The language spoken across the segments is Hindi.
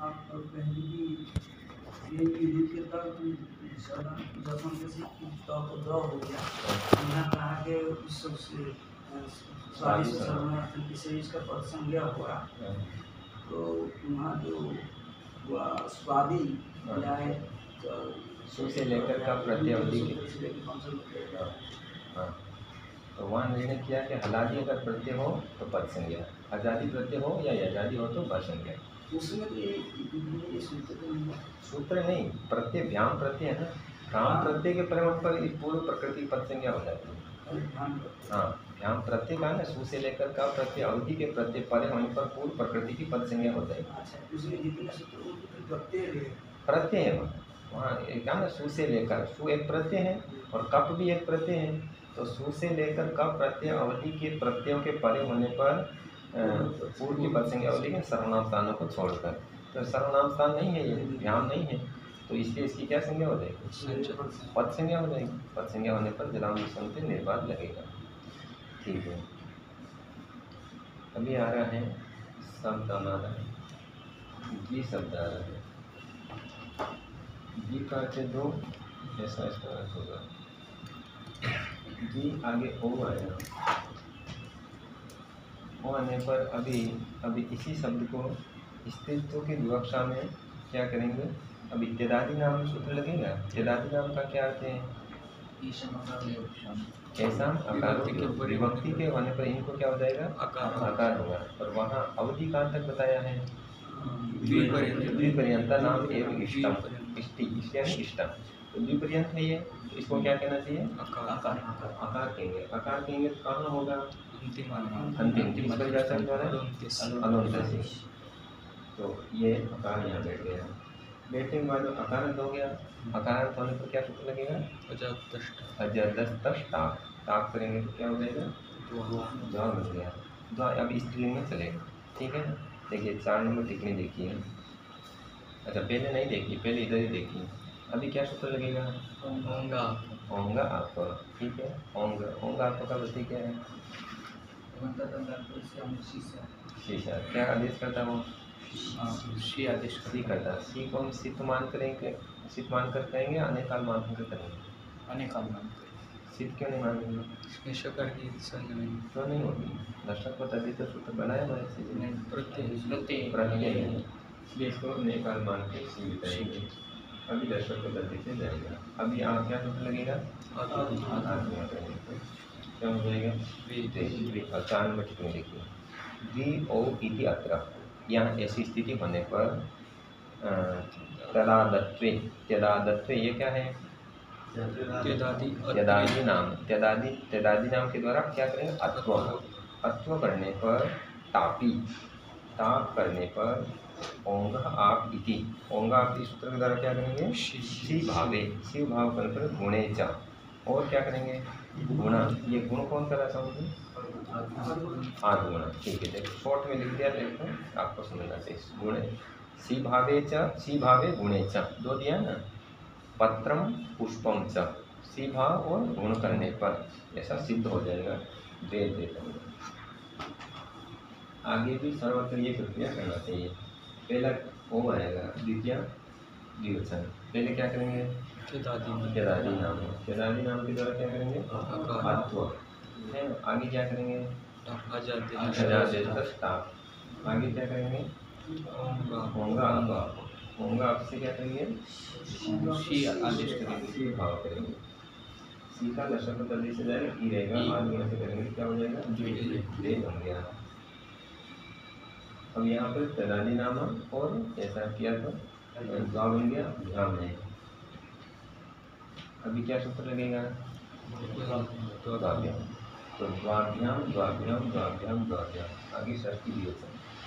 पहले की ये विदित के तक जखन किसी तक द हो गया यहाँ कहा के इस सबसे स्वादिष्ट सर्वनाथ किसी इसका प्रसंज्ञा हुआ तो वहाँ जो हुआ स्वादी या है सु से लेकर का प्रत्यय अवधि तो वहाँ निर्णय किया कि हलादी अगर प्रत्यय हो तो पद संज्ञा, आजादी प्रत्यय हो या आजादी हो तो पद संज्ञा। उसमें तो ये सूत्र नहीं, प्रत्यय व्याम प्रत्यय है ना, काम प्रत्यय के परिमाण पर इस पूर्व प्रकृति पद संज्ञा हो जाती है। हाँ, व्याम प्रत्यय का ना सु से लेकर का प्रत्यय अवधि के प्रत्यय परे होने पर पूर्व प्रकृति की पद संज्ञा हो जाएगी। उसमें जितने सूत्र प्रत्यय है वहाँ एक ना सु से लेकर, सु एक प्रत्यय है और कप भी एक प्रत्यय है, तो सु से लेकर कप प्रत्यय अवधि के प्रत्ययों के परे होने पर पूर्व की पद संज्ञा अवधि के सर्वनाम स्थानों को छोड़कर, तो सर्वनाम स्थान नहीं है, ये ध्यान नहीं है, तो इसलिए इसकी क्या संज्ञा हो जाएगी, पद संज्ञा हो जाएगी। पद संज्ञा होने पर जलाम से निर्वाद लगेगा। ठीक है, अभी आ रहा है शब्द आ रहा है, जी शब्द आ रहा है, जी का अर्थ दो, ऐसा इसका अर्थ होगा जी आगे ओ आएगा, ओ आने पर अभी इसी शब्द को स्त्रीत्व की विवक्षा में क्या करेंगे, अब इत्यादि नाम सूत्र लगेगा। इत्यादि नाम का क्या अर्थ है, ऐसा आकार विभक्ति के होने पर इनको क्या हो जाएगा, आकार होगा। और वहाँ अवधि का तक बताया है द्विपर्यंता नाम एवं इष्टम, इष्टि इसलिए इष्टम, तो द्विपर्यंत है ये, तो इसको क्या कहना चाहिए, आकार कहेंगे। आकार कहेंगे तो कहाँ होगा, अंतिम अनुन्त। तो ये आकार यहाँ बैठ गया, बैठने के बाद अकारंत हो गया, अकारंत होने पर क्या सूत्र लगेगा, अजदस्त ताप करेंगे तो क्या हो जाएगा, द्वा बन गया, द्वा अब स्त्रीलिंग में चलेगा। ठीक है, देखिए 4 नंबर टिप्पणी देखिए, अच्छा पहले नहीं देखिए, पहले इधर ही देखिए। अभी क्या सूत्र लगेगा, ओंगा आप, ठीक है, ओंगा आप का प्रतीक क्या है, शीशा, क्या आदेश करता है वो, सी आदेश सी करता है। सी को हम सिद्ध मान करेंगे, सिद्ध मान कर करेंगे, अनेकाल मान कर करेंगे, अनेकाल मान करेंगे, सिद्ध क्यों नहीं मानेंगे, क्यों नहीं होगी, दर्शक को तदित सूत्र बनाया हमारे से प्रत्यय, इसलिए इसको अनेकाल मान के सी बताएंगे। अभी दर्शक को तदित से जाएगा। अभी आप क्या सूत्र लगेगा, क्या हो जाएगा, 4 नंबर टिप्पणी देखिए, द्वि ओ इति अत्र, यहाँ ऐसी स्थिति होने पर त्यदादत्वे ये क्या है, त्यदादि नाम के द्वारा क्या करेंगे, अत्व करने पर तापी, ताप करने पर ओंग आप इति, ओंग आप इस सूत्र के द्वारा क्या करेंगे, सी भावे, सी भाव करने पर गुणे चा, और क्या करेंगे, गुणा, ये गुण कौन कर रहा समझे, आगुण। ठीक है, देखो शॉर्ट में लिख दिया, देखो आपको समझना चाहिए। गुणे सी भावे गुणे च, दो दिया ना, पत्रम पुष्पम च, सी भाव और गुण करने पर ऐसा सिद्ध हो जाएगा, वेद देते। आगे भी सर्वत्र ये प्रक्रिया करना चाहिए। पहला ओ आएगा, द्वितीय द्विवचन, पहले क्या करेंगे, त्यदादि नाम, त्यदादि नाम के द्वारा क्या करेंगे, अत्व है, आगे क्या करेंगे, आगे क्या करेंगे, होंगा आपसे क्या करेंगे, सी आदेश करेंगे, सी भाव करेंगे, सी का दर्शक जल्दी से जाएगा, ई रहेगा, आगे ऐसे करेंगे क्या हो जाएगा, द्वे बन गया। अब यहाँ पर त्यदादि नाम और ऐसा किया तो द्वा बन गया, ध्यान है। अभी क्या सूत्र लगेगा, द्वाभ्याम, तो द्वाभ्याम द्वाभ्याम द्वाभ्याम द्वाभ्याम, आगे षष्ठी विवचन,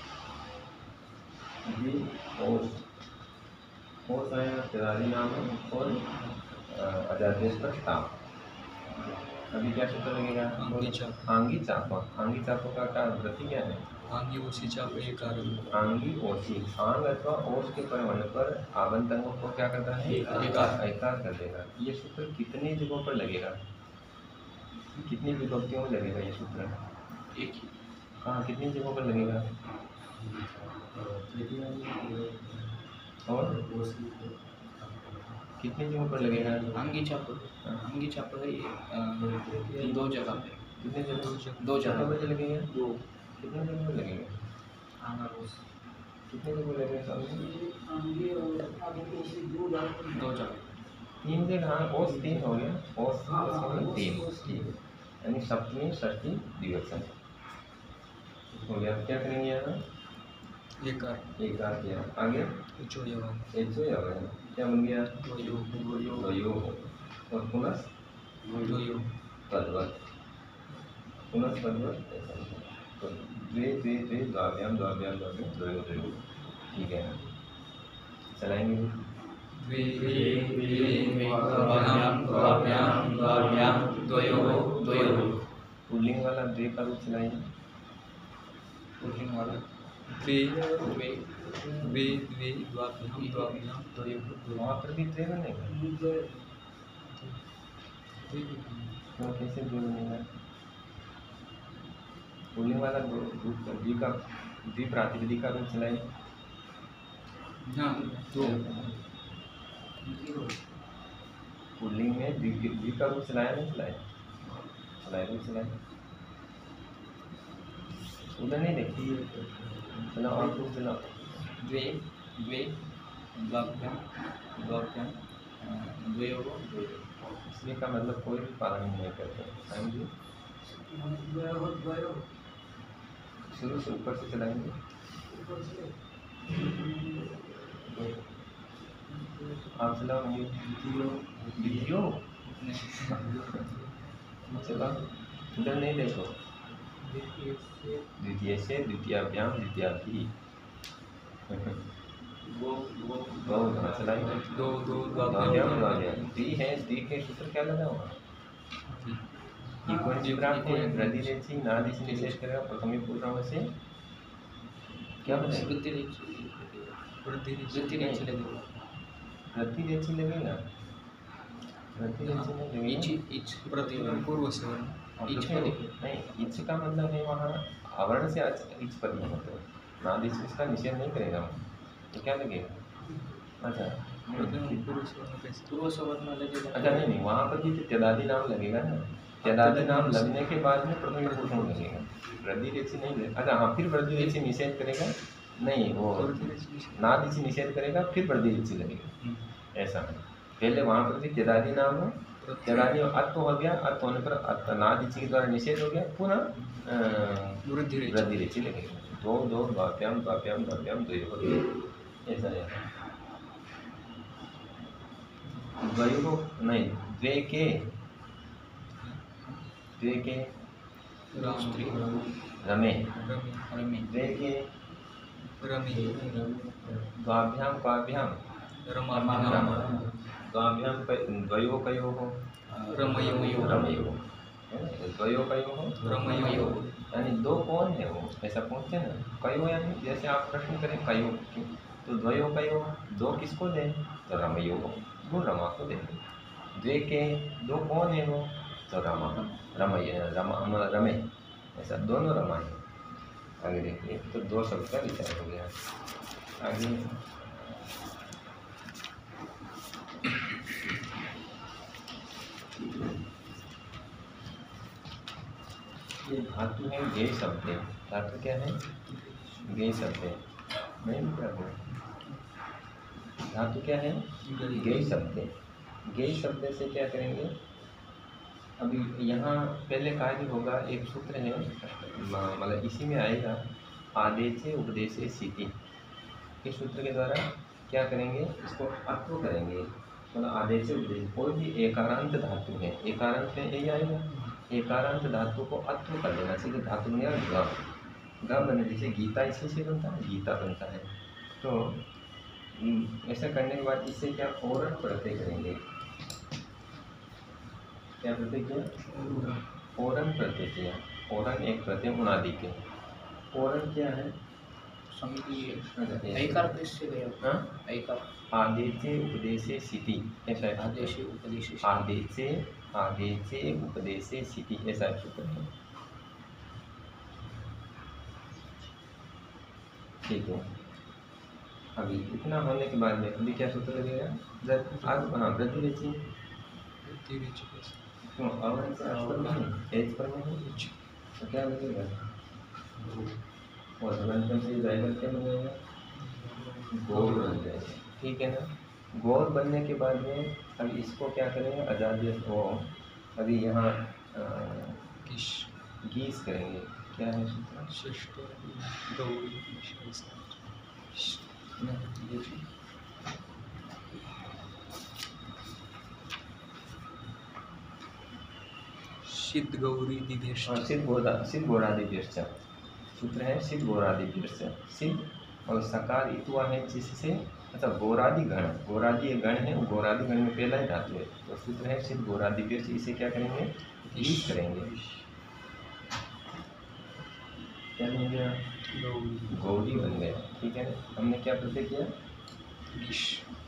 ओस आया, त्यदादि नाम और अजादेश पर ताप। अभी क्या सूत्र लगेगा, आंगी चाप, आंगी चापों का क्या वृत्ति क्या है, आंगी ओसी चाप एक आंगी ओसी, आंग अथवा ओस के पर होने पर आवंतनों को क्या करता है, एकार कर देगा। ये सूत्र कितनी जगहों पर लगेगा, कितनी विभक्तियों में लगेगा ये सूत्र, एक ही, कहाँ कितनी जगहों पर लगेगा, और कितनी जगह पर लगेगा? अंगी छाप है ये 2 जगह पे। कितने जगह? 2 कितने जगह बजे लगेगा? दो कितने जगह पर लगेगा? कितने जगह लगेगा सामने? आगे और आगे को से दो जाते 2 जगह। 3 जगह। हाँ, ओस 3 हो गया। ओस हाँ, में 3 ओस। ठीक, यानी सप्तमी षष्ठी द्विवचन हो गया। क्या करेंगे यहाँ? एक आर किया। आगे एचो या क्या बन गया? द्वयो। और पुनः तद्वत्, पुनः तद्वत् ऐसा नहीं है। तो द्वे द्वे द्वे द्वाभ्याम द्वाभ्याम द्वाभ्याम द्वयो द्वयो। ठीक है, चलाएंगे। द्वे द्वाभ्याम द्वयो। पुल्लिंग वाला द्वे का रूप चलाएंगे। पुल्लिंग वाला वहाँ पर भी द्वे बनेगा। तो कैसे द्वे बनेगा? पुल्लिंग वाला रूप द्वि का द्विप्रातिपदिक का रूप चलाएं। पुल्लिंग में द्वि का रूप चलाया नहीं चलाया? चलाए रूप चलाए। उधर नहीं देखी। चलाओ आप रूप चलाओ। द्वे द्वाभ्याम द्वयो। इसलिए का मतलब कोई भी पालन नहीं करते। समझिए, द्वयो शुरू से ऊपर से चलाएंगे। ऊपर से आप चलाओ। वीडियो चलो, इधर नहीं देखो। द्वितीय से द्वितीयाभ्याम द्वितीयाभि। चलाएंगे। द्वाभ्याम द्वाभ्याम। द्वि है, द्वि के सूत्र क्या लगा हुआ? प्राप्त है। वृद्धि रेचि नादि से निषेध करेगा। प्रथमी पूर्णांग से क्या बनेगा? वृद्धि रेचि लगेगा। वृद्धि रेचि नहीं लगेगा। पूर्व से नहीं, इच का मतलब है वहाँ आवरण से इच पर नहीं होता। नादि से इसका निषेध नहीं करेगा। तो क्या लगेगा? अच्छा, पूर्व सवर्ण लगेगा। अच्छा नहीं, वहाँ पर भी तो त्यदादि नाम लगेगा ना। त्यदादि नाम लगने के बाद में प्रथम पुरुष लगेगा। वृद्धि रेचि नहीं लगेगा। अच्छा हाँ, फिर वृद्धि रेचि निषेध करेगा। नहीं, वो नादि से निषेध करेगा, फिर वृद्धि रेचि लगेगा। ऐसा है। पहले वहाँ पर भी त्यदादि नाम है। त्यदादि अत्व हो गया। अत्व होने पर नादि के द्वारा निषेध हो गया। पुनः वृद्धि रेचि लगेगा। दो दो द्वाभ्याम द्वाभ्याम द्वाभ्याम द्वयो। ऐसा है। द्वयो नहीं, द्वे के रमे। द्वे के द्वाभ्याम क्वाभ्याम द्वाभ्याम द्वयो कयोः रमयो। द्वयो कयोः रमयो। यानी दो कौन है वो, ऐसा पूछते हैं ना। कयो यानी जैसे आप प्रश्न करें कयो, तो द्वयो कयो दो किसको दें? तो रमयो, वो रमा को देंगे। द्वे के दो कौन है वो? तो रमे। ऐसा दोनों रमा है। आगे देखिए, तो दो शब्द का विचार हो गया। आगे ये धातु है गे शब्द। धातु क्या है? गे शब्द। नहीं क्या हो? धातु क्या है? गे शब्द। गे शब्द से क्या करेंगे? अभी यहाँ पहले कार्य होगा। एक सूत्र है, मतलब इसी में आएगा, आदेशे उपदेशे स्थिति। इस सूत्र के द्वारा क्या करेंगे? इसको अत्व करेंगे। मतलब आदेशे उपदेश, कोई भी एकारांत धातु है, एकारांत में यही आएगा। एकारांत धातु को अत्व कर देना। सीधे धातु में गम बने। जैसे गीता इसी से बनता है, गीता बनता है। तो ऐसा करने के बाद इससे क्या औरण प्रत्यय करेंगे? क्या प्रत्यय किया? औरण प्रत्यय किया। औरण एक प्रत्यय उनादि के। औरण क्या है? आदेशे उपदेशे स्थिति। ऐसा है। आदेशे उपदेशे स्थिति। ऐसा है सूत्र है। ठीक है। अभी इतना होने के बाद में अभी क्या सूत्र लगेगा? हाँ, वृद्धि रेची। क्यों अवन से अच पर नहीं, एच पर नहीं, तो क्या लगेगा? और धनंतर से जाएगा क्या बनेगा? गौर बन जाएगा, ठीक है ना। गौर बनने के बाद में अब इसको क्या करेंगे? आजादी को अभी यहाँ गीस करेंगे। क्या है सूत्र? सिद्ध गौरी दिदेश। सिद्ध घोरादिभ्यश्च सूत्र है। सिद्ध घोरादिभ्यश्च सिद्ध और सकार इतुआ है जिससे, अच्छा घोरादि गण, घोरादि एक गण है, घोरादि गण में पहला ही धातु है, तो सूत्र है सिद्ध घोरादिभ्यश्च। इसे क्या करेंगे? गीस करेंगे। क्या बन गया? गौरी बन गया, ठीक है। हमने क्या प्रत्यय किया? गीस।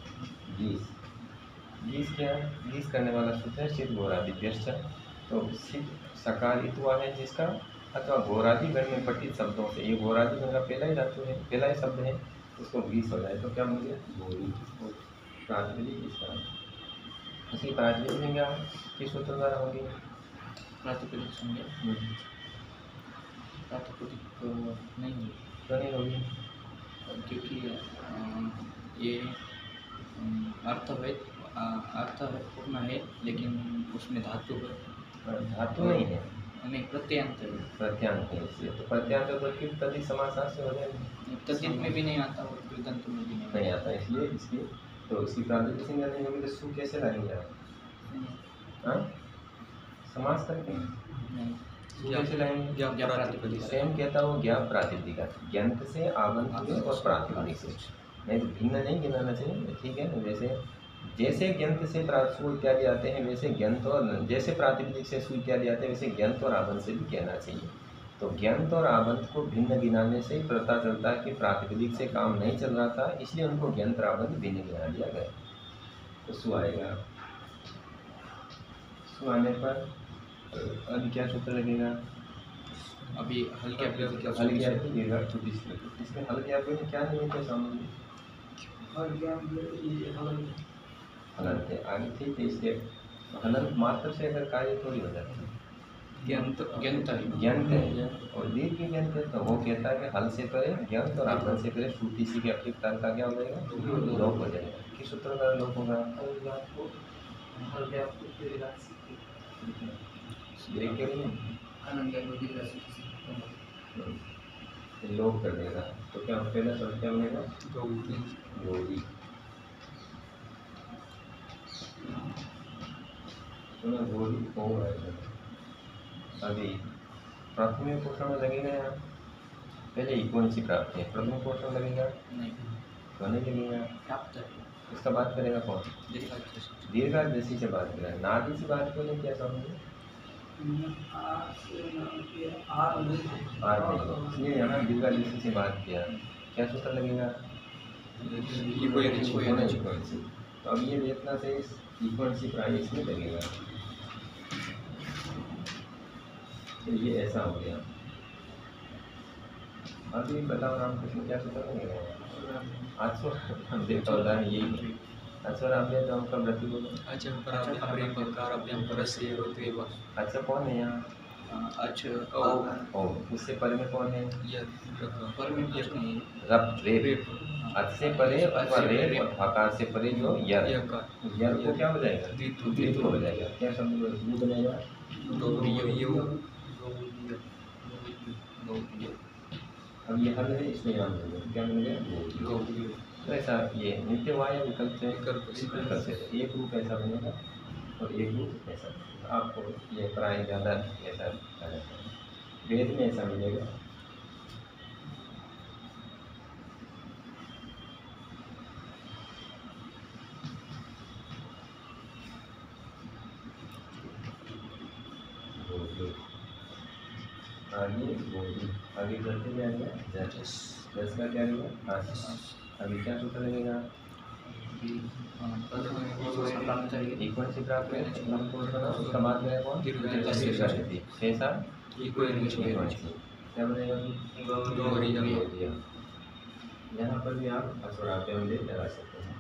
गीस क्या? गीस करने वाला सूत्र है सिद्ध घोरादिभ्यश्च। तो सिद्ध सकार इतुआ है जिसका, अथवा घोरादि गण में पठित शब्दों से, ये घोरादि गण का पहला ही धातु है, पहला ही शब्द है, उसको गीस हो जाए तो क्या बन गया? गौरी। प्रातिपदिक इसका इसी प्रातिपदिक संज्ञा किस सूत्र द्वारा होगी? प्रातिपदिक संज्ञा प्रातिपदिक नहीं होगी। क्यों नहीं होगी? क्योंकि ये अर्थ पूर्ण है, लेकिन उसमें धातु है। धातु नहीं है, नहीं, प्रत्यांत है। प्रत्यांत है, इसलिए तो प्रत्यांत तो किस तदित समास से हो जाएगा। तद्धित में भी नहीं आता और कृदंत में भी नहीं आता, इसलिए इसकी तो इसकी प्रातिपदिक संज्ञा नहीं होगी, तो सु कैसे लाएंगे आप? हाँ, समास करके सु कैसे लाएंगे? स्वयं कहता हूँ ज्ञाप प्रातिपदिक, ज्ञंत से आबंध हुए और प्रातिपदिक से, नहीं तो भिन्न नहीं गिनाना चाहिए, ठीक है। जैसे जैसे ज्ञंत से सु इत्यादि आते हैं, वैसे ज्ञंत और जैसे प्रातिपदिक से सु इत्यादि आते हैं, वैसे ज्ञंत और आबंध से भी कहना चाहिए। तो ज्ञंत और आबंध को भिन्न गिनाने से ही पता चलता है कि प्रातिपदिक से काम नहीं चल रहा था, इसलिए उनको ज्ञंत और आबंध भिन्न गिना दिया गया। तो सु आएगा। सु आने पर अभी क्या सूत्र लगेगा? अभी हल्के इसमें हल्के आपके क्या नहीं है सामने? हलंत है आगे, ठीक है। इसके हलंत मात्र से अगर कार्य थोड़ी हो जाती है, ज्ञंत है और दीर्घ की ज्ञंत है, तो वो कहता है कि हल से परे ज्ञंत और आबंध से परे श्रुति सी के अतिरिक्त का क्या हो जाएगा? लोप हो जाएगा। किस सूत्र का लोप होगा? लोप कर देगा, तो क्या पहला शब्द क्या बनेगा? गौरी। गौरी हो आएगा। अभी प्राथमिक पोषण में लगेगा यहाँ, पहले ही कौन सी प्राप्ति है? प्रथम पोषण लगेगा नहीं, तो नहीं लगेगा। प्राप्त है। इसका बात करेगा कौन? दीर्घादेशी से बात करेगा, नादि से बात क्यों नहीं किया समझे? इसलिए यहाँ दीर्घादेशी से बात किया, क्या सूत्र लगेगा? तो अब ये देखना से इक्वल प्राइस इसमें लगेगा, तो ये ऐसा हो गया। अभी बताओ रामकृष्ण क्या सूत्र लगेगा? आज हम देखा उदाहरण यही। अच्छा आप जो हमका व्रति बोलो। अच्छा कौन है यहाँ? अच्छा उससे परे में कौन है? रप रेप। अच से परे अथवा रेप आकार से परे जो यर को क्या हो जाएगा? द्वित्व हो जाएगा। क्या शब्द बनेगा? अब ये हल है, इसमें याद रखिए क्या मिल गया? तो ऐसा ये नित्यवाय विकल्प से एक रूप ऐसा बनेगा और एक रूप ऐसा बनेगा। आपको ये प्राय ज़्यादा ऐसा आ जाता है, वेद में ऐसा मिलेगा। आगे चलते जाएगा 10 का क्या होगा? अभी क्या सूत्र लगेगा? इक्वल से प्राप्त है, उसका बात करें कौन? कैसा? क्या बनेगा? यहाँ पर भी आप अस्वराव्यंजय लगा सकते हैं।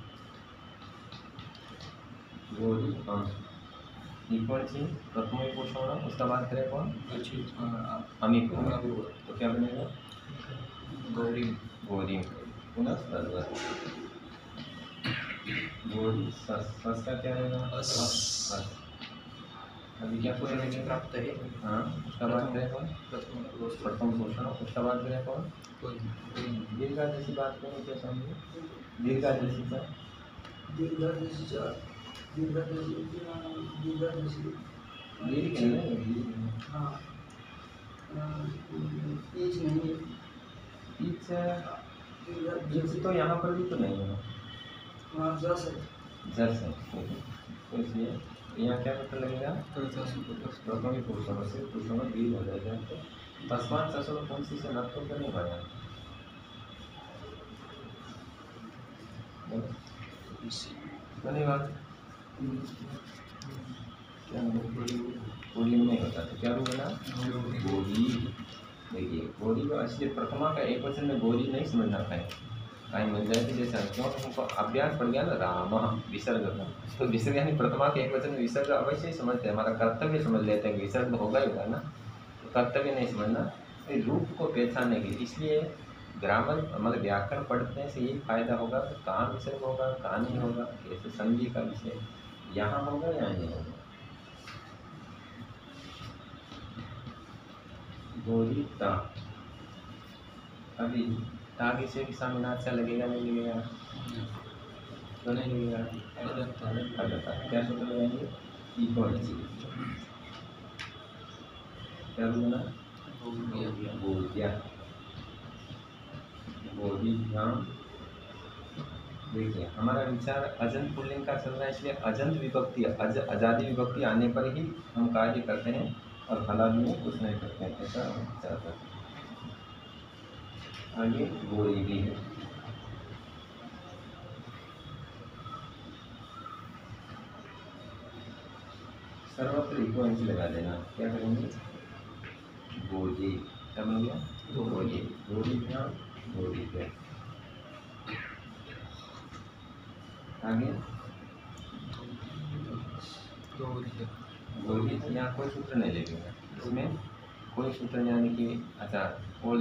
गोरी कौन सी प्रथम पोषण, उसका बात करें कौन अमी को, तो क्या बनेगा गौरी गोरी पुनः तद्वत गोरी सस का क्या रहेगा अस। अभी क्या पूछेंगे प्राप्त है। हाँ, उसका बात करें कौन प्रथम पोषण, उसका बात करें कौन दीर्घा जैसी बात करें क्या समझिए दीर्घा जैसी का दीर्घ दीर्घ नहीं हाँ पेज नहीं है। पीछे तो यहाँ पर भी तो नहीं है वहाँ जस है। जस है तो इसलिए यहाँ क्या पता लगेगा प्रथम पुरुषों से पुरुषों में दीर्घ हो जाएगा। तो तस्मात ससुर कौन सी से न तो नहीं पाया बनेगा क्या पुल्लिंग में होता तो क्या रूप बना गोरी। देखिए गोरी का असली प्रथमा का एक वचन में गोरी नहीं समझना पाए कहीं मिल जाए तो जैसा क्यों हमको अभ्यास पड़ गया ना राम विसर्ग का, तो विसर्ग यानी प्रथमा के एक वचन में विसर्ग अवश्य ही समझते हैं, हमारा कर्तव्य समझ लेते हैं विसर्ग होगा ही होगा ना, तो कर्तव्य नहीं समझना रूप को पहचानने के लिए। इसलिए ग्रामर मतलब व्याकरण पढ़ने से यही फायदा होगा तो कहाँ विसर्ग होगा कहाँ नहीं होगा, कैसे संधि का विषय यहाँ होगा या नहीं होगा। गोरी ता अभी ता विषय के सामने अच्छा लगेगा नहीं लगेगा तो नहीं लगेगा क्या सूत्र लगाएंगे क्या बोलना बोधिया बोधिभ्याम। देखिए हमारा विचार अजंत पुल्लिंग का चल रहा है, इसलिए अजंत विभक्ति आजादी विभक्ति आने पर ही हम कार्य करते हैं और फलादि में कुछ नहीं करते हैं, ऐसा विचार करते हैं। आगे गोरी भी है सर्वत्र इको इंच लगा देना, क्या करेंगे गोजी, क्या बन गया गोजी गोरी क्या गोरी क्या। आगे गोरी यहाँ कोई सूत्र नहीं लगेगा, इसमें कोई सूत्र यानी कि अच्छा वो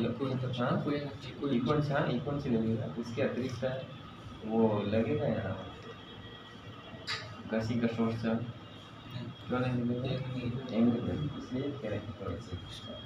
इक्वल से लगेगा, उसके अतिरिक्त वो लगेगा यहाँ घसी कशोर से क्यों नहीं लगेगा, इसलिए कह रहे हैं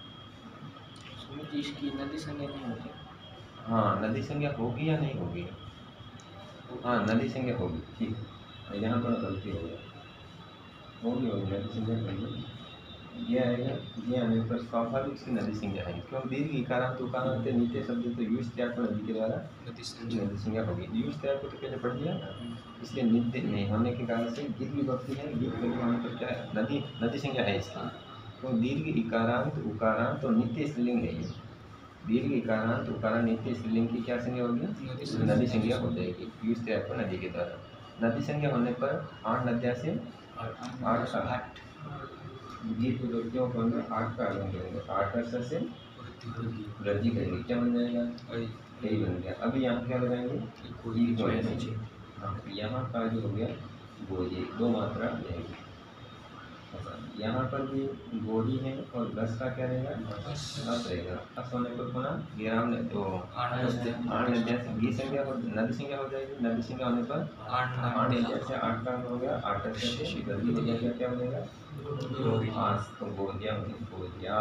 इसकी नदी संज्ञा नहीं होती। हाँ नदी संज्ञा होगी या नहीं होगी, हाँ नदी संज्ञा होगी, ठीक है यहाँ पर गलती हो गया होगी नदी संज्ञा होगी, ये आएगा ये आने पर स्वाभाविक से नदी संज्ञा है, क्यों दीर्घ इकारांत उकारांत नीचे शब्द तो यूज त्याग को नदी के द्वारा नदी संज्ञा होगी, यूज त्याग को तो पहले पढ़ दिया ना, इसलिए नित्य नहीं होने के कारण से दीर्घ विभक्ति है, दीर्घ होने पर क्या है नदी संज्ञा है इसकी, तो दीर्घ इकारांत उकारांत और नित्य स्त्रीलिंग है ये, दीर्घ इकारांत उकारांत नित्य स्त्रीलिंग की क्या संज्ञा होगी नदी संज्ञा हो जाएगी, यूज त्याग को नदी के द्वारा। नदी संज्ञा होने पर 8 नदियाँ से 8 दीर्घ विभक्तियों को 8 का आगमन करेंगे, 8 का से वृद्धि करेंगे, क्या बन जाएगा यही बन गया। अभी यहाँ क्या लगाएंगे हाँ यहाँ का जो हो गया गोरी 2 मात्रा रहेगी, यहाँ पर भी गोरी है और गस का क्या रहेगा अस रहेगा, अस होने पर पुनः विराम तो 8 नदियाँ से गी संज्ञा नदी संज्ञा हो जाएगी, नदी संज्ञा होने पर 8 नदियाँ से 8 का हो गया, 8 से गलती हो जाएगा, क्या बनेगा आस, तो गोदिया गोदिया।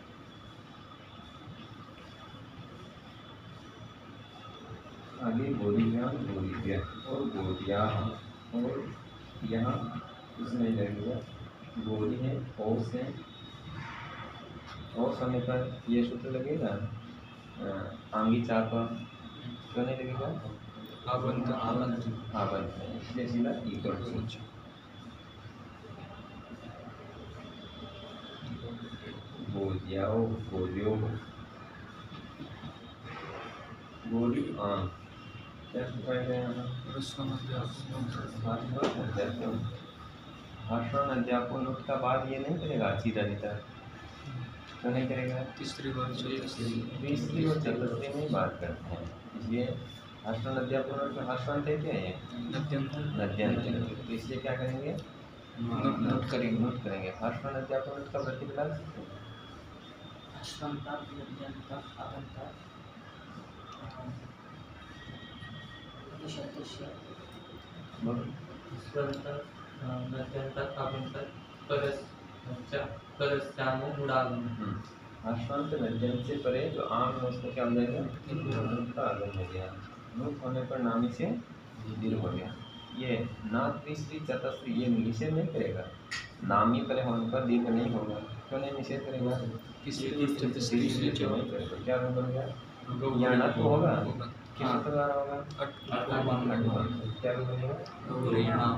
आगे गोरिया गोरिया और गोदिया और यहाँ इसमें लगेगा गोरी है ओस है, ओस होने पर ये सूत्र लगेगा आंगी चाप क्यों नहीं लगेगा आवंत है, इसलिए सीधा इक्वल गोदियाओ गोलियो गोली आम क्या सूत्र है यहाँ भाषण अध्यापन उसका बाद ये नहीं करेगा सीधा सीधा तो नहीं करेगा, तीसरी बार तीसरी और चतुर्थी में बात करते हैं। इसलिए हर्षण नद्यापूर्ण हर्षवंत है क्या है नद्यंत, तो इसलिए क्या करेंगे नोट करेंगे। नोट करेंगे। हर्षण नद्यापूर्ण का प्रतिपदा अश्वंता नद्यंता आगंता प्रतिशतस्य स्वंतर नद्यंतर आभ्यंतर परस्यामो गुणागम। हर्षवंत नद्यंत से परे जो आम है उसको क्या हो जाएगा का आगम हो गया, नोट होने पर नामी से दीर्घ हो गया। ये ना त्रिश्री चतुश्री ये निषेध नहीं करेगा, नामी परे होने पर दीर्घ नहीं होगा। क्यों नहीं निषेध करेगा? क्या रूप बन गया? यहाँ न तो होगा, किस सूत्र द्वारा होगा? क्या रूप बनेगा?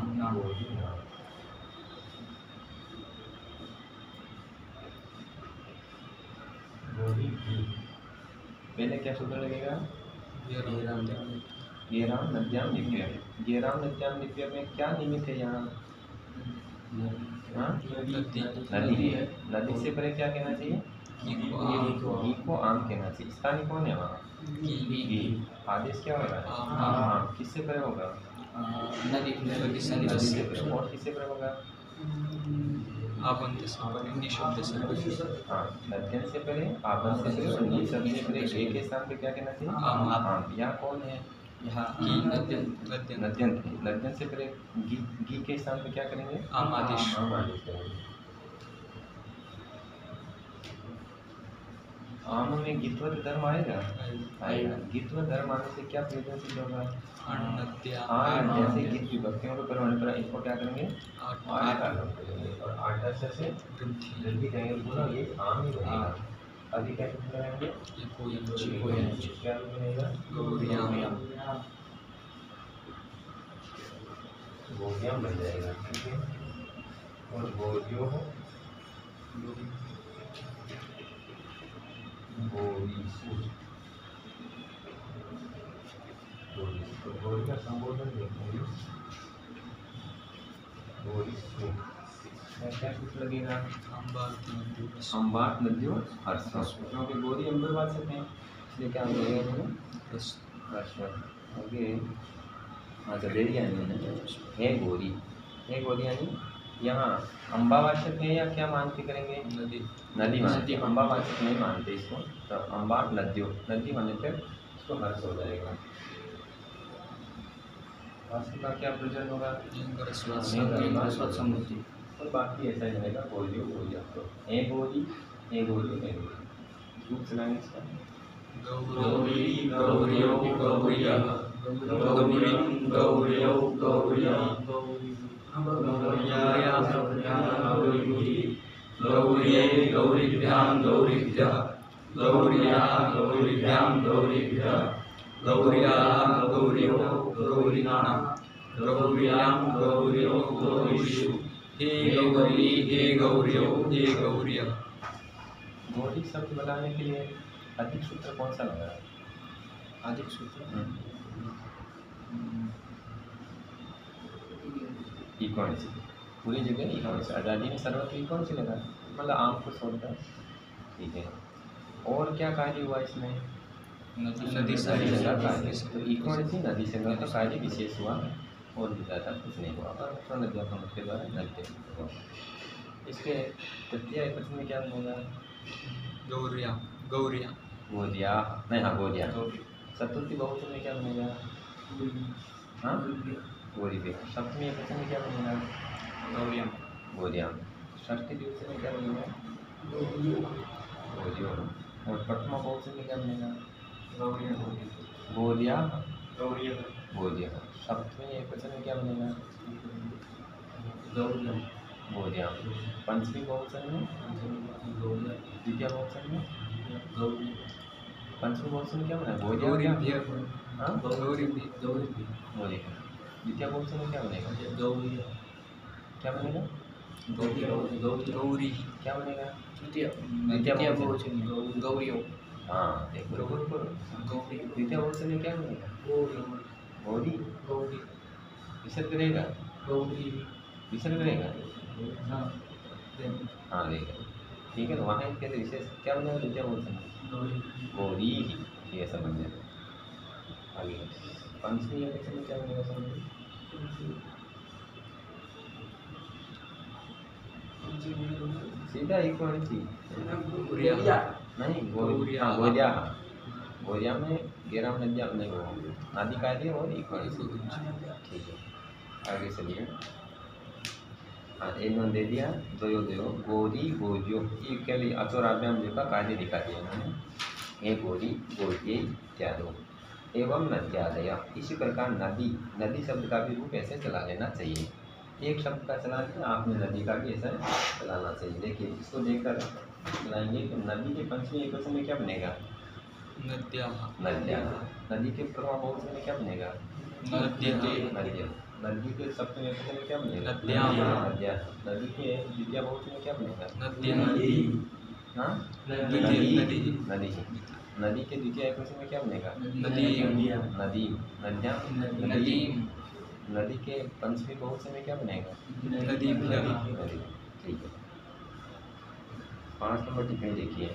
पहले क्या सूत्र लगेगा? गेराम नद्याम निप्य। गेराम नद्याम निप्य में क्या निमित्त है यहाँ? नदी है। नदी से पहले क्या कहना चाहिए? घी को आम कहना चाहिए। स्थानीय कौन है वहाँ? घी। आदेश क्या होगा? आम। किससे परे होगा? नदी नदी से परे। और किससे परे होगा? आबंध से परे निशब्द से परे। हाँ, नद्यन से परे, आबंध से परे और निशब्द से परे। घी के स्थान पे क्या कहना चाहिए? आम। यहाँ कौन है? यहाँ नद्यन से परे घी के स्थान पे क्या करेंगे? आम आदेश। आम आदेश करेंगे। आम में गीतवत धर्म आएगा? आएगा। गीतवत धर्म आने से क्या प्रयोजन सिद्ध होगा? जैसे गीत विभक्तियों के पर होने पर इसको क्या करेंगे? आठ करेंगे और आठ से वृद्धि करेंगे। पूरा ये आम ही बनेगा। अभी क्या करेंगे? क्या बनेगा? गोरियाम बन जाएगा। ठीक है, और गोरियो तो गोरी का संबोधन देखेंगे। क्या कुछ लगेगा? अम्बात नदियों हर्षण, क्योंकि गोरी अम्बरवाचक है इसलिए क्या लगेगा? आगे अच्छा दे दिया है गोरी। है गोरी यानी यहाँ अम्बावाचक है या क्या मान के करेंगे? नदी मानते। अम्बावाचक नहीं मानते इसको, तो अम्बात नदियों नदी होने पर इसको हर्ष हो जाएगा। हर्ष का क्या प्रयोजन होगा? समृद्धि। और बाकी ऐसा ही रहेगा। गोरियो गोरिया तो ए गोरी ए गोरी ए गोरी। रूप चलाएंगे इसका। गौरी गौरियो गौरिया गौरी गौरियो गौरिया गौरी गौरीभ्यां गौरीभ्यः गौरिया गौरीभ्यां गौरीभ्यः गौरिया गौरियो गौरीणां गौरियां गौरियो गौरीषु हे गौरी हे गौरियो हे गौरिया। गौरी शब्द बनाने के लिए अधिक सूत्र कौन सा लगा? अधिक सूत्र इकॉन से पूरी जगह इकॉन से। आज़ादी में सर्वत्र इकॉन से लगा, मतलब आम को छोड़कर। ठीक है, और क्या कार्य हुआ इसमें? नदी से लगा कार्य, तो इकॉन से नदी से लगा कार्य विशेष हुआ और भी ज़्यादा कुछ नहीं हुआ। और नद्यापन के द्वारा नृत्य हुआ। इसके तृतीय एकवचन में क्या बनेगा? गौरिया गौरिया गोरिया नहीं, हाँ गोरिया। चतुर्थी बहुवचन में क्या बनेगा? हाँ गोरी पे। सप्तमी एकवचन में क्या बनेगा? गौरिया गोरिया। षष्ठी द्विवचन में क्या बनेगा? गोरियो। और प्रथमा बहुवचन में क्या बनेगा? गोरिया गोरिया। सप्तमी एकवचन में क्या बनेगा? गोरिया। पंचमी बहुवचन में? द्वितीय बहुवचन में? पंचमी बहुवचन में क्या बनेगा? गोरिया। हाँ गौरी गोरी। द्वितीय बहुवचन में क्या बनेगा? क्या बनेगा? गौरी क्या बनेगा? द्वितीय बहुवचन गौरियो। हाँ देखो गौरी द्वितीय बहुवचन में क्या बनेगा? गौरी। विसर्ग रहेगा? विसर्ग रहेगा? हाँ रहेगा। ठीक है, तो वहाँ इसके विशेष क्या बनेगा? द्वितीय बहुवचन गौरी ही, ठीक है, समझ जाए। आगे पंचमी एक में क्या बनेगा समझिए? सीधा इक्वालिटी नहीं गोरिया गोरिया में गेरा में नदियाँ नहीं वो नदी का है और इक्वालिटी ठीक है। आगे चलिए इन्होंने दे दिया दो गोरी गोरियो ये केवल अचोराभ्याम जो का कार्य दिखा दिया उन्होंने ये गोरी गोरिये इत्यादि एवं नद्यादय। इसी प्रकार नदी नदी शब्द का भी रूप ऐसे चला लेना चाहिए। एक शब्द का चला के आपने नदी का भी ऐसा चलाना चाहिए। देखिए इसको देखकर चलाएंगे तो नदी के पंचमी एकवचन में क्या बनेगा? नद्या नद्या। नदी के प्रथमा बहुवचन में क्या बनेगा? नद्या। नदी के सप्तमी एकवचन में क्या बनेगा? नद्या। नदी के द्वितीय बहुवचन में क्या बनेगा? हाँ नदी। नदी के द्वितीय एकवचन में क्या बनेगा? नदी नद्या नदी। नदी के पंचमी बहुवचन में क्या बनेगा? नदी। नदी ठीक है। 5 नंबर टिप्पणी देखिए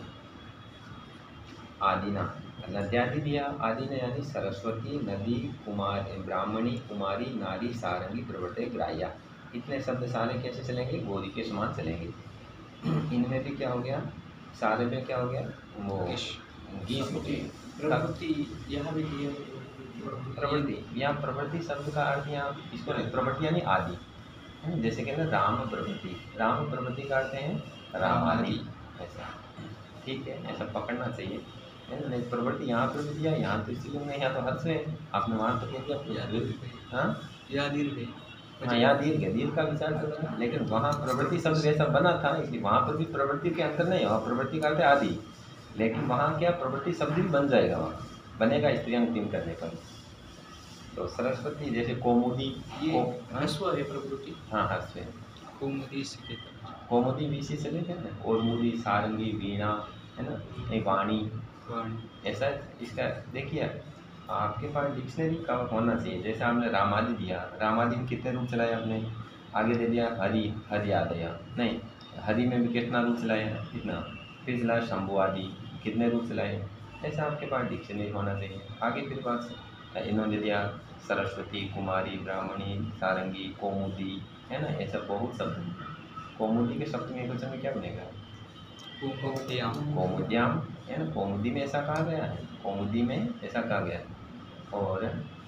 आदिना नद्यादि दिया आदिना यानी सरस्वती नदी कुमार ब्राह्मणी कुमारी नारी सारंगी प्रवर्तक ग्राह्या। इतने शब्द सारे कैसे चलेंगे? गोरी के समान चलेंगे। इनमें भी क्या हो गया? सारे में क्या हो गया? वो प्रवृत्ति यहाँ भी दिया प्रवृत्ति। यहाँ प्रवृत्ति शब्द का अर्थ यहाँ इसको प्रवृत्ति यानी आदि। जैसे कहते हैं राम प्रवृत्ति। राम प्रवृत्ति का अर्थ है राम आदि ऐसा ठीक है। ऐसा पकड़ना चाहिए नहीं प्रवृत्ति यहाँ पर भी दिया यहाँ तो इसलिए नहीं यहाँ तो हद से आपने वहाँ तो कह दिया हाँ या दीर्घ हाँ यहाँ दीर्घ का विचार कर रहा है लेकिन वहाँ प्रवृत्ति शब्द ऐसा बना था इसलिए वहाँ पर भी प्रवृत्ति के अंतर नहीं हुआ। प्रवृत्ति का अर्थ है आदि लेकिन वहाँ क्या प्रवृत्ति शब्द भी बन जाएगा वहाँ बनेगा स्त्रीअंग 3 करने पर। तो सरस्वती जैसे कौमुदी ये ह्रस्व है प्रवृत्ति। हाँ ह्रस्व है। कौमुदी भी इसी से लेते हैं ना। ओरमुदी सारंगी वीणा है ना एक वाणी ऐसा इसका देखिए आपके पास डिक्शनरी का होना चाहिए। जैसे आपने रामादि दिया रामादि में कितने रूप चलाए आपने? आगे दे दिया हरि हरियादया नहीं हरि में भी कितना रूप चलाए कितना फिर चलाया शंभु आदि कितने रूप चलाए ऐसा आपके पास डिक्शनरी होना चाहिए। आगे फिर बात इन्होंने दिया सरस्वती कुमारी ब्राह्मणी सारंगी कौमुदी है ना ऐसा बहुत शब्द। कौमुदी के सप्तमी एकवचन में क्या बनेगा? कौमुद्याम है ना। कौमुदी में ऐसा कहा गया है कौमुदी में ऐसा कहा गया है। और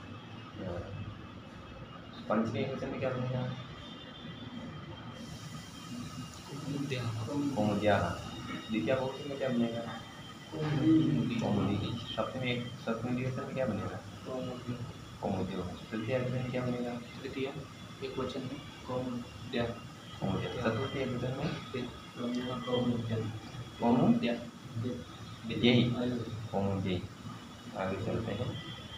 पंचमी एकवचन में क्या बनेगा? कौमुद्या। द्वितीय बहुवचन में क्या बनेगा? कौमुदी। सप्तमी एकवचन में क्या बनेगा? कौमुद्यो। तृतीय एकवचन में क्या बनेगा? तृतीय एक वचन में कौमुद्या। चतुर्थी एकवचन में कौमुद्या यही कौमुदी। आगे चलते हैं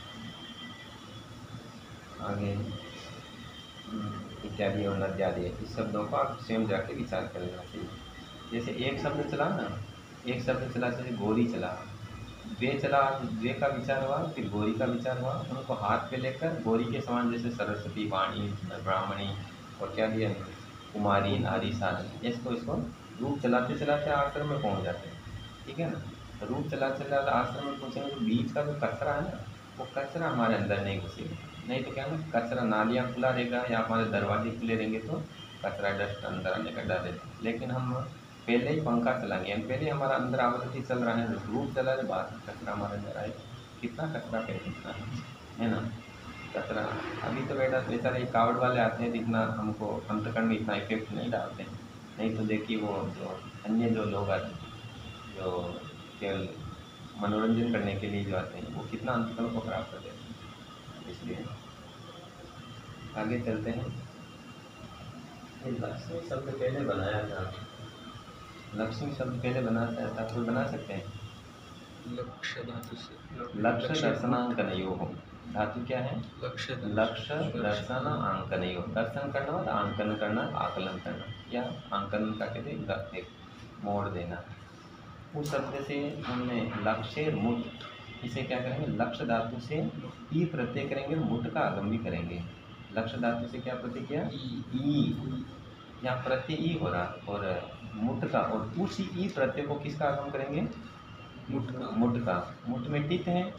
आगे इत्यादि और नद्यादि इस शब्दों का आप स्वयं जाके विचार कर लेना चाहिए। जैसे एक शब्द चला ना एक शब्द चला जैसे गोरी चला द्वे चला द्वे का विचार हुआ फिर गोरी का विचार हुआ। उनको हाथ पे लेकर गोरी के समान जैसे सरस्वती वाणी ब्राह्मणी और क्या दिया कुमारी नारी सारंगी इसको रूप चलाते चलाते आश्रम में पहुंच जाते हैं ठीक है ना। रूप चलाते चलाते आश्रम में पहुँचेंगे तो बीच का जो कचरा है ना वो कचरा हमारे अंदर नहीं घुसेगा। नहीं तो क्या है ना कचरा नालियाँ खुला रहेगा या हमारे दरवाजे खुले रहेंगे तो कचरा डस्ट अंदर आने का डर रहता है। लेकिन हम पहले ही पंखा चलाएंगे पहले हमारा अंदर आवृत्ति चल रहा है रूप चला रहे बाद कचरा हमारे अंदर आए कितना कचरा फैलता है ना। कचरा अभी तो बेचारे कावड़ वाले आते हैं इतना हमको अंतकरण में इतना इफेक्ट नहीं डालते हैं। नहीं तो देखिए वो जो अन्य जो लोग आते हैं जो केवल मनोरंजन करने के लिए जो आते हैं वो कितना अंतकरण को खराब कर देते हैं। इसलिए आगे चलते हैं। लक्ष्मी शब्द पहले बनाया था लक्ष्मी शब्द पहले बनाया था कोई बना सकते हैं? लक्ष्य धातु से लक्ष्य दर्शनांकनयोः धातु क्या है? लक्ष्य दर्शन आंकनयो। दर्शन करना और आंकन करना आकलन करना या आंकन का कहते हैं मोड़ देना। उस शब्द से हमने लक्ष्य मुठ इसे क्या करेंगे लक्ष्य धातु से ई प्रत्यय करेंगे मुठ का आगम भी करेंगे। लक्ष्य धातु से क्या प्रत्यय किया? ई यहाँ प्रत्यय ई हो रहा और मुठ का और उसी ई प्रत्यय को किसका आगम करेंगे? मुठ का। मुठ में टित है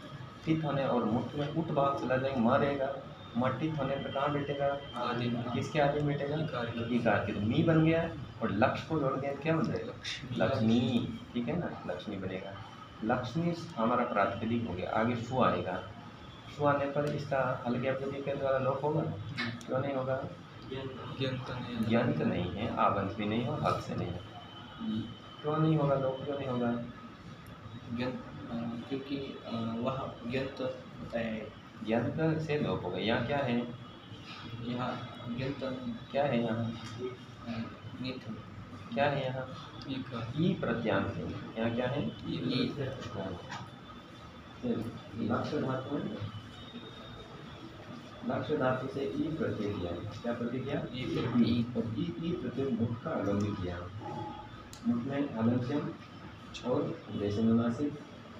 स्थित होने और मुठ में उठ भाव चला जाएगा, म रहेगा, मटित होने पर कहाँ बैठेगा, आदि में। किसके आदि में बैठेगा, इकार के। तो मी बन गया और लक्ष्य को जोड़ दिया तो क्या बन जाएगा, लक्ष्मी। ठीक है ना, लक्ष्मी बनेगा। लक्ष्मी हमारा प्रातिपदिक हो गया। आगे सु आएगा, सु आने पर इसका हल ज्ञाप के द्वारा लोप होगा, क्यों नहीं होगा, ज्ञान तो नहीं है, आवंश भी नहीं हो, हल से नहीं है, क्यों नहीं होगा लोप, क्यों नहीं होगा, क्योंकि वह व्यंत होता है, ज्ञान से लोप होगा। यहाँ क्या है, यहाँ व्यंत क्या है, यहाँ नित क्या है, यहाँ ई प्रत्यांश है। यहाँ क्या है, लक्ष्य धातु है, लक्ष्य धातु से ई प्रत्यय किया, क्या प्रत्यय किया, ई प्रत्यय मुख का आगम किया, मुख में अलंत्यम और देशनुनासिक,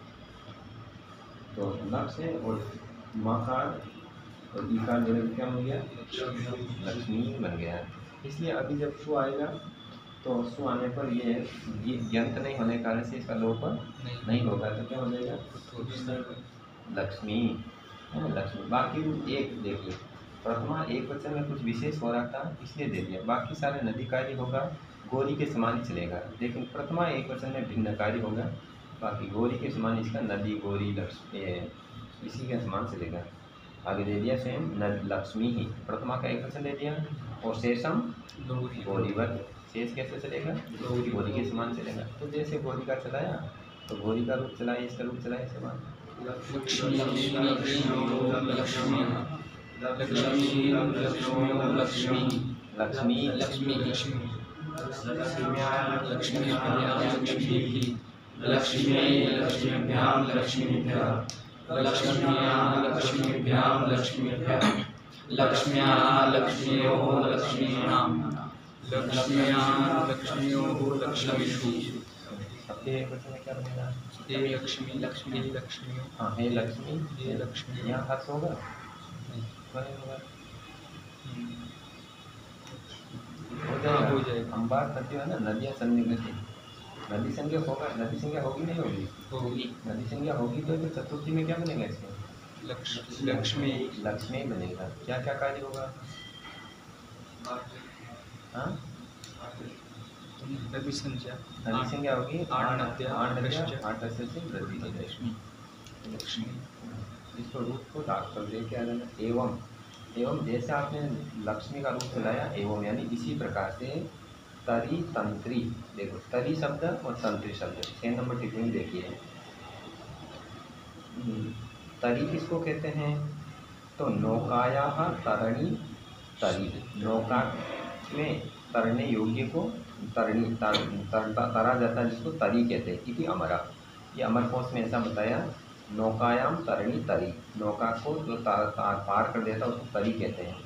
तो लक्ष्य है और मकार और ईकार जगह क्या बन गया, लक्ष्मी बन गया। इसलिए अभी जब सु आएगा तो सु आने पर ये यंत नहीं होने के कारण से इसका लोप नहीं होगा, तो क्या हो जाएगा, लक्ष्मी है, लक्ष्मी। बाकी एक देखिए, प्रथमा एक वचन में कुछ विशेष हो रहा था इसलिए दे दिया, बाकी सारे नदी कार्य होगा, गौरी के समान ही चलेगा, लेकिन प्रथमा एक वचन में भिन्न कार्य होगा, बाकी गौरी के समान इसका नदी, गौरी, लक्ष्मी इसी के समान चलेगा। आगे दे दिया सेम लक्ष्मी ही, प्रथमा का एक वचन दे दिया और शेषम गौरीवत, शेष कैसे चलेगा, गौरी के समान चलेगा। तो जैसे गौरी का चलाया तो गौरी का रूप चलाए, इसका रूप चलाए समान, लक्ष्मी लक्ष्मी लक्ष्मी लक्ष्मी लक्ष्मी लक्ष्मी लक्ष्मी लक्ष्मीभ्यां लक्ष्मीभ्यां लक्ष्मीभ्यां लक्ष्म्यां लक्ष्म्योः लक्ष्मीणां लक्ष्म्यां लक्ष्म्योः लक्ष्मीषु। सबके एक वचन में क्या बनेगा, हे लक्ष्मी लक्ष्मी लक्ष्मी, हाँ हे लक्ष्मी, हे लक्ष्मी, यहाँ हर्ष होगा, नहीं होगा, हो जाएगा। हम बात करते हैं ना नदियाँ संज्ञक से, नदी संज्ञा होगा, नदी संज्ञा होगी नहीं होगी, नदी संज्ञा होगी तो चतुर्थी में क्या बनेगा, इसमें लक्ष्मी लक्ष्मी बनेगा। क्या क्या कार्य होगा, हाँ नदी संज्ञा, नदी संज्ञा होगी, आठ नद्याँ, आठ से वृद्धि हो जाएगी, लक्ष्मी। इसको रूप को दाखिल दे के आ जाना। एवं, एवं जैसे आपने लक्ष्मी का रूप चलाया, एवं यानी इसी प्रकार से तरी तंत्री, देखो तरी शब्द और तंत्री शब्द 6 नंबर टिप्पणी देखिए। तरी किसको कहते हैं, तो नौकाया तरणी तरी, नौका में तरने योग्य को तरणी तरा जाता है जिसको तरी कहते हैं, इति अमरा, ये अमर कोश में ऐसा बताया, नौकायाम तरणी तरी, नौका को जो पार कर देता है उसको तरी कहते हैं।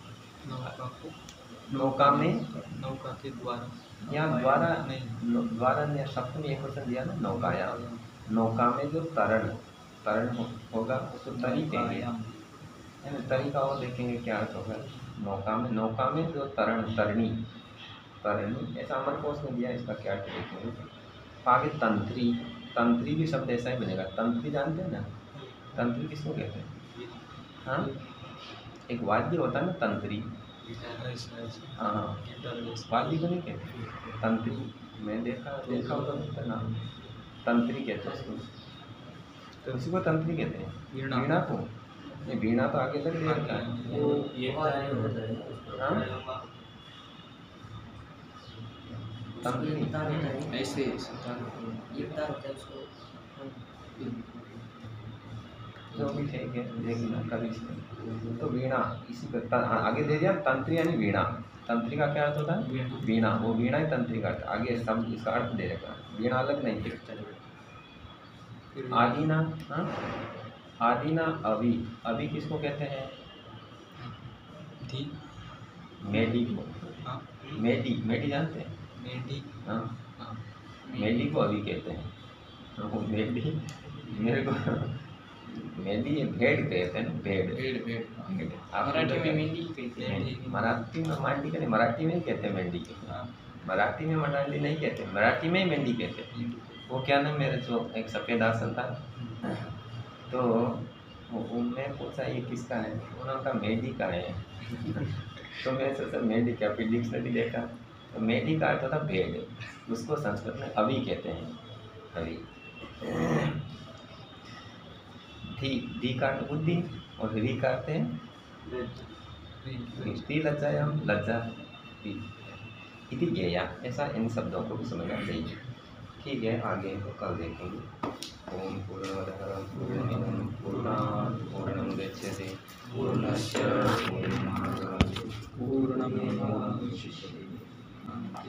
नौका में, नौका के द्वारा, यहाँ द्वारा नहीं, द्वारा ने सप्तमी एक वचन दिया ना, नौकायाम, नौका में जो तरण होगा उसको तरी कहेंगे, है ना, तरी का और देखेंगे क्या अर्थ होगा, नौका में जो तरणी ऐसा अमर कोश में दिया, इसका क्या अर्थ देखेंगे। आगे तंत्री, तंत्री भी शब्द ऐसा ही बनेगा, तंत्री जानते हैं ना, तंत्री किसको कहते हैं, हाँ एक वाद्य होता है ना तंत्री, हाँ वाद्य को नहीं कहते, तंत्री, मैं देखा होगा उसका नाम तंत्री कहते हैं उसको, तो उसी को तंत्री कहते हैं। वीणा को, ये वीणा तो आगे तक देखता है, हाँ तंत्री ऐसे जो भी ठीक है, देखना कभी तो वीणा इसी पर आगे दे दिया, तंत्री यानी वीणा, तंत्री का क्या अर्थ होता है, वीणा, वो वीणा ही तंत्री का अर्थ, आगे सब इसका अर्थ दे रखा, वीणा अलग नहीं दिखता। आदिना, हाँ आदिना अभी, अभी किसको कहते हैं, मेडी को, मेडी जानते हैं, हाँ मेडी को अभी कहते हैं, मेडी मेरे को मेहंदी भेड़ कहते हैं ना, भेड़ मराठी में मेहंदी कहते हैं, मराठी में मांडी का नहीं, मराठी में ही कहते हैं मेहंदी के, मराठी में मराठी नहीं कहते, मराठी में ही मेहंदी कहते हैं। वो क्या ना, मेरे जो एक सफ़ेद आसन था तो उनने पूछा ये किसका है, उन्होंने कहा मेडी का है। तो मैं सोचा मेडी क्या, फिर डिक्शनरी देखा तो मेडी का अर्थ होता भेड़, उसको संस्कृत में अभी कहते हैं, अभी। धी का अर्थ बुद्धि और री का अर्थ है ती लज्जायाम, लज्जा इति ज्ञेया, ऐसा इन शब्दों को भी समझना चाहिए। ठीक है, आगे तो कल देखेंगे। ओम पूर्णमदः पूर्णमिदं पूर्णात् पूर्णमुदच्यते पूर्णस्य पूर्णमादाय पूर्णमेवावशिष्यते।